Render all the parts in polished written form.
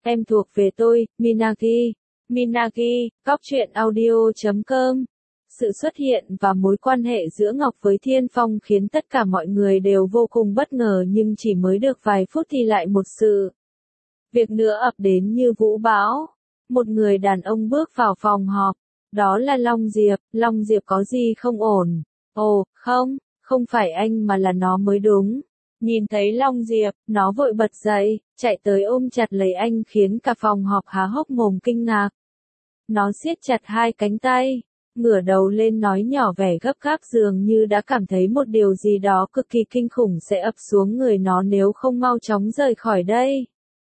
Em thuộc về tôi, Minagi. Minagi, Góc truyện audio.com. Sự xuất hiện và mối quan hệ giữa Ngọc với Thiên Phong khiến tất cả mọi người đều vô cùng bất ngờ, nhưng chỉ mới được vài phút thì lại một sự việc nữa ập đến như vũ bão. Một người đàn ông bước vào phòng họp. Đó là Long Diệp. Long Diệp có gì không ổn? Ồ, không phải anh mà là nó mới đúng. Nhìn thấy Long Diệp, nó vội bật dậy, chạy tới ôm chặt lấy anh khiến cả phòng họp há hốc mồm kinh ngạc. Nó siết chặt hai cánh tay, ngửa đầu lên nói nhỏ vẻ gấp gáp, dường như đã cảm thấy một điều gì đó cực kỳ kinh khủng sẽ ập xuống người nó nếu không mau chóng rời khỏi đây.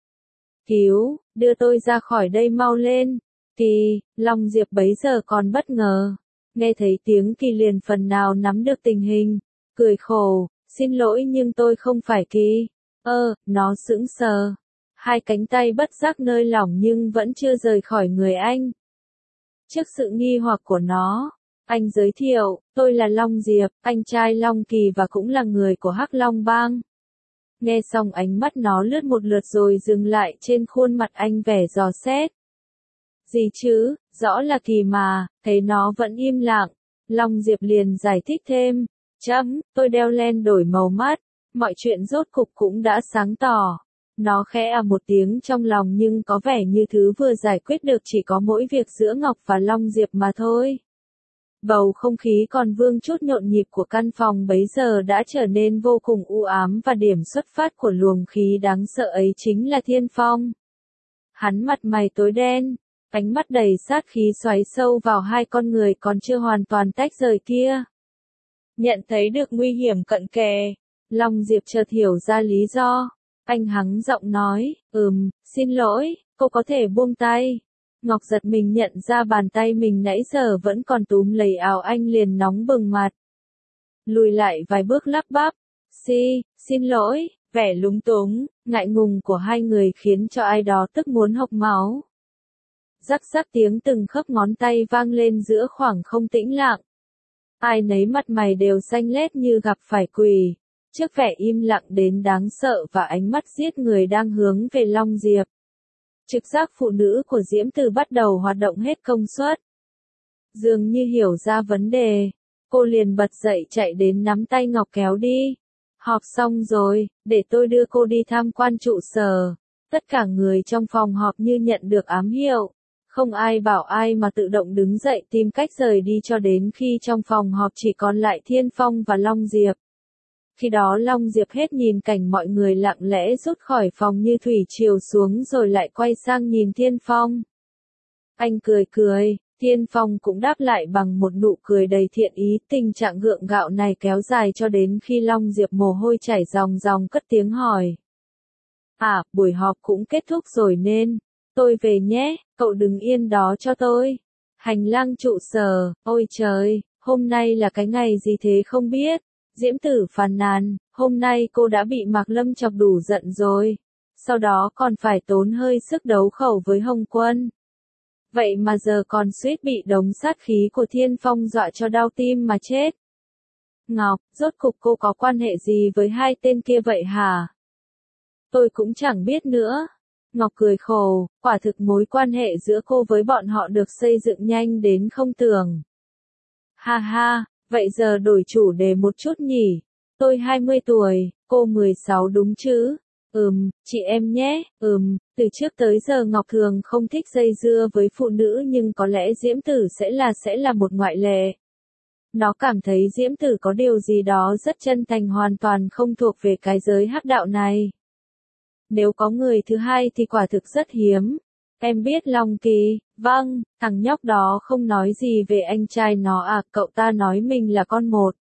Cứu, đưa tôi ra khỏi đây mau lên. Kỳ, Long Diệp bấy giờ còn bất ngờ. Nghe thấy tiếng Kỳ liền phần nào nắm được tình hình, cười khổ, xin lỗi nhưng tôi không phải Kỳ. Nó sững sờ. Hai cánh tay bất giác nơi lỏng nhưng vẫn chưa rời khỏi người anh. Trước sự nghi hoặc của nó, anh giới thiệu, tôi là Long Diệp, anh trai Long Kỳ và cũng là người của Hắc Long Bang. Nghe xong ánh mắt nó lướt một lượt rồi dừng lại trên khuôn mặt anh vẻ dò xét. Gì chứ, rõ là Kỳ mà, thấy nó vẫn im lặng. Long Diệp liền giải thích thêm, tôi đeo len đổi màu mắt, mọi chuyện rốt cục cũng đã sáng tỏ. Nó khẽ một tiếng trong lòng nhưng có vẻ như thứ vừa giải quyết được chỉ có mỗi việc giữa Ngọc và Long Diệp mà thôi. Bầu không khí còn vương chút nhộn nhịp của căn phòng bấy giờ đã trở nên vô cùng u ám và điểm xuất phát của luồng khí đáng sợ ấy chính là Thiên Phong. Hắn mặt mày tối đen, ánh mắt đầy sát khí xoáy sâu vào hai con người còn chưa hoàn toàn tách rời kia. Nhận thấy được nguy hiểm cận kề, Long Diệp chợt hiểu ra lý do. Anh hắng giọng nói, xin lỗi, cô có thể buông tay. Ngọc giật mình nhận ra bàn tay mình nãy giờ vẫn còn túm lấy áo anh liền nóng bừng mặt. Lùi lại vài bước lắp bắp, xin lỗi, vẻ lúng túng, ngại ngùng của hai người khiến cho ai đó tức muốn hộc máu. Rắc rắc tiếng từng khớp ngón tay vang lên giữa khoảng không tĩnh lặng. Ai nấy mặt mày đều xanh lét như gặp phải quỷ. Trước vẻ im lặng đến đáng sợ và ánh mắt giết người đang hướng về Long Diệp. Trực giác phụ nữ của Diễm Từ bắt đầu hoạt động hết công suất. Dường như hiểu ra vấn đề, cô liền bật dậy chạy đến nắm tay Ngọc kéo đi. Họp xong rồi, để tôi đưa cô đi tham quan trụ sở. Tất cả người trong phòng họp như nhận được ám hiệu. Không ai bảo ai mà tự động đứng dậy tìm cách rời đi cho đến khi trong phòng họp chỉ còn lại Thiên Phong và Long Diệp. Khi đó Long Diệp hết nhìn cảnh mọi người lặng lẽ rút khỏi phòng như thủy triều xuống rồi lại quay sang nhìn Thiên Phong. Anh cười, Thiên Phong cũng đáp lại bằng một nụ cười đầy thiện ý. Tình trạng gượng gạo này kéo dài cho đến khi Long Diệp mồ hôi chảy ròng ròng cất tiếng hỏi. Buổi họp cũng kết thúc rồi nên, tôi về nhé, cậu đứng yên đó cho tôi. Hành lang trụ sở, ôi trời, hôm nay là cái ngày gì thế không biết. Diễm Tử phàn nàn, hôm nay cô đã bị Mạc Lâm chọc đủ giận rồi. Sau đó còn phải tốn hơi sức đấu khẩu với Hồng Quân. Vậy mà giờ còn suýt bị đống sát khí của Thiên Phong dọa cho đau tim mà chết. Ngọc, rốt cục cô có quan hệ gì với hai tên kia vậy hả? Tôi cũng chẳng biết nữa. Ngọc cười khổ, quả thực mối quan hệ giữa cô với bọn họ được xây dựng nhanh đến không tưởng. Ha, vậy giờ đổi chủ đề một chút nhỉ. Tôi 20 tuổi, cô 16 đúng chứ? Chị em nhé, từ trước tới giờ Ngọc thường không thích dây dưa với phụ nữ nhưng có lẽ Diễm Tử sẽ là một ngoại lệ. Nó cảm thấy Diễm Tử có điều gì đó rất chân thành, hoàn toàn không thuộc về cái giới hắc đạo này. Nếu có người thứ hai thì quả thực rất hiếm. Em biết Long Kỳ, vâng, thằng nhóc đó không nói gì về anh trai nó cậu ta nói mình là con một.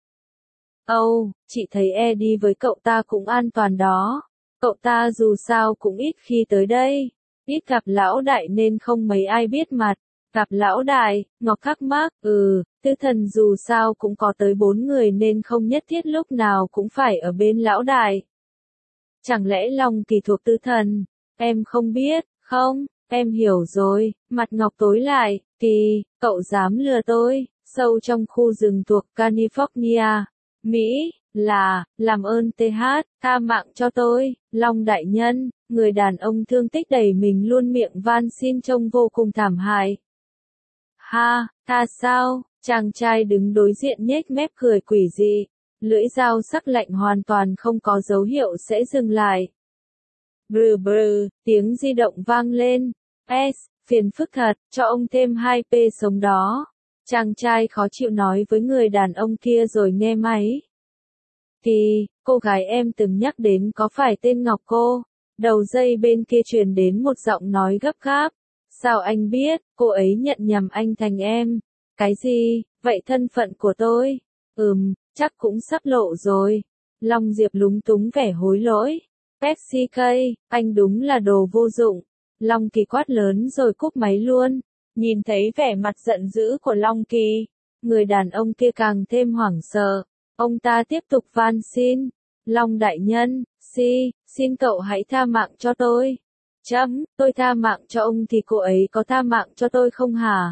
Chị thấy đi với cậu ta cũng an toàn đó. Cậu ta dù sao cũng ít khi tới đây. Ít gặp lão đại nên không mấy ai biết mặt. Gặp lão đại, Ngọc thắc mắc, Tư Thần dù sao cũng có tới 4 người nên không nhất thiết lúc nào cũng phải ở bên lão đại. Chẳng lẽ Long Kỳ thuộc Tư Thần? Em không biết, không, em hiểu rồi. Mặt Ngọc tối lại, Kỳ, cậu dám lừa tôi? Sâu trong khu rừng thuộc California, Mỹ, là, làm ơn TH, tha mạng cho tôi, Long đại nhân, người đàn ông thương tích đầy mình luôn miệng van xin trông vô cùng thảm hại. Ha, tha sao, chàng trai đứng đối diện nhếch mép cười quỷ dị, lưỡi dao sắc lạnh hoàn toàn không có dấu hiệu sẽ dừng lại. Brừ brừ, tiếng di động vang lên, phiền phức thật, cho ông thêm 2p sống đó. Chàng trai khó chịu nói với người đàn ông kia rồi nghe máy. Kỳ, cô gái em từng nhắc đến có phải tên Ngọc cô? Đầu dây bên kia truyền đến một giọng nói gấp gáp. Sao anh biết, cô ấy nhận nhầm anh thành em. Cái gì, vậy thân phận của tôi? Chắc cũng sắp lộ rồi. Long Diệp lúng túng vẻ hối lỗi. Pepsi cây, anh đúng là đồ vô dụng. Long Kỳ quát lớn rồi cúp máy luôn. Nhìn thấy vẻ mặt giận dữ của Long Kỳ, người đàn ông kia càng thêm hoảng sợ. Ông ta tiếp tục van xin. Long đại nhân, xin cậu hãy tha mạng cho tôi. Tôi tha mạng cho ông thì cô ấy có tha mạng cho tôi không hả?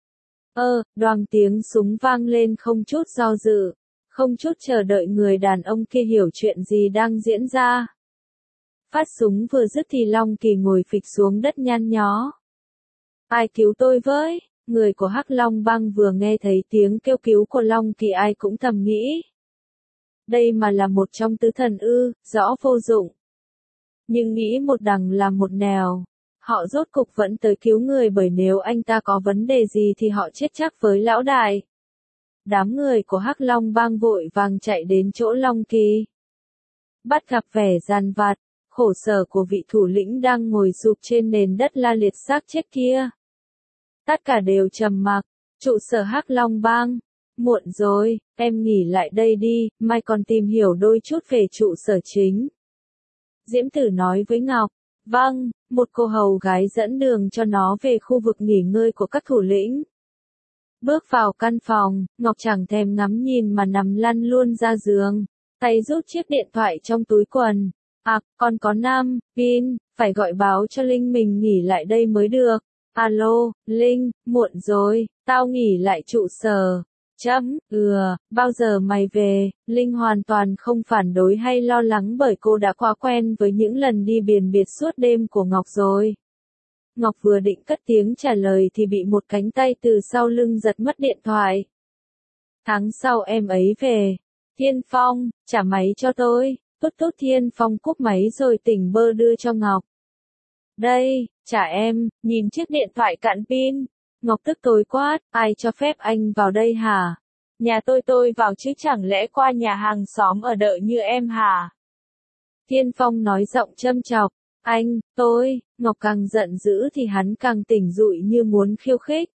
Đoàng tiếng súng vang lên không chút do dự, không chút chờ đợi người đàn ông kia hiểu chuyện gì đang diễn ra. Phát súng vừa dứt thì Long Kỳ ngồi phịch xuống đất nhăn nhó. Ai cứu tôi với? Người của Hắc Long Bang vừa nghe thấy tiếng kêu cứu của Long Kỳ ai cũng thầm nghĩ. Đây mà là một trong tứ thần ư, rõ vô dụng. Nhưng nghĩ một đằng làm một nẻo. Họ rốt cục vẫn tới cứu người bởi nếu anh ta có vấn đề gì thì họ chết chắc với lão đại. Đám người của Hắc Long Bang vội vàng chạy đến chỗ Long Kỳ. Bắt gặp vẻ gian vặt, khổ sở của vị thủ lĩnh đang ngồi sụp trên nền đất la liệt xác chết kia. Tất cả đều trầm mặc, trụ sở Hắc Long Bang. Muộn rồi, em nghỉ lại đây đi, mai còn tìm hiểu đôi chút về trụ sở chính. Diễm Tử nói với Ngọc. Vâng, một cô hầu gái dẫn đường cho nó về khu vực nghỉ ngơi của các thủ lĩnh. Bước vào căn phòng, Ngọc chẳng thèm ngắm nhìn mà nằm lăn luôn ra giường. Tay rút chiếc điện thoại trong túi quần. Còn có 5 pin, phải gọi báo cho Linh mình nghỉ lại đây mới được. Alo, Linh, muộn rồi, tao nghỉ lại trụ sở. Bao giờ mày về? Linh hoàn toàn không phản đối hay lo lắng bởi cô đã quá quen với những lần đi biển biệt suốt đêm của Ngọc rồi. Ngọc vừa định cất tiếng trả lời thì bị một cánh tay từ sau lưng giật mất điện thoại. Tháng sau em ấy về. Thiên Phong, trả máy cho tôi. Tốt Thiên Phong cúp máy rồi tỉnh bơ đưa cho Ngọc. Đây, trả em, nhìn chiếc điện thoại cạn pin. Ngọc tức tối quát, ai cho phép anh vào đây hả? Nhà tôi vào chứ chẳng lẽ qua nhà hàng xóm ở đợi như em hả? Thiên Phong nói giọng châm chọc, Ngọc càng giận dữ thì hắn càng tỉnh rụi như muốn khiêu khích.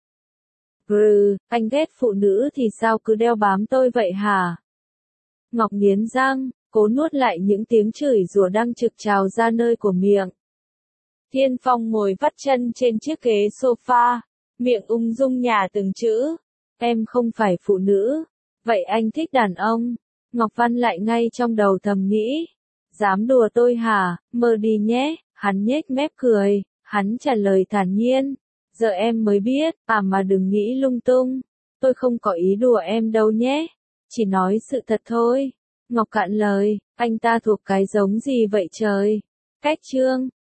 Anh ghét phụ nữ thì sao cứ đeo bám tôi vậy hả? Ngọc nghiến răng, cố nuốt lại những tiếng chửi rủa đang trực trào ra nơi của miệng. Thiên Phong ngồi vắt chân trên chiếc ghế sofa, miệng ung dung nhả từng chữ. Em không phải phụ nữ. Vậy anh thích đàn ông? Ngọc Văn lại ngay trong đầu thầm nghĩ. Dám đùa tôi hả? Mơ đi nhé. Hắn nhếch mép cười. Hắn trả lời thản nhiên. Giờ em mới biết, mà đừng nghĩ lung tung. Tôi không có ý đùa em đâu nhé. Chỉ nói sự thật thôi. Ngọc cạn lời. Anh ta thuộc cái giống gì vậy trời? Cách chương.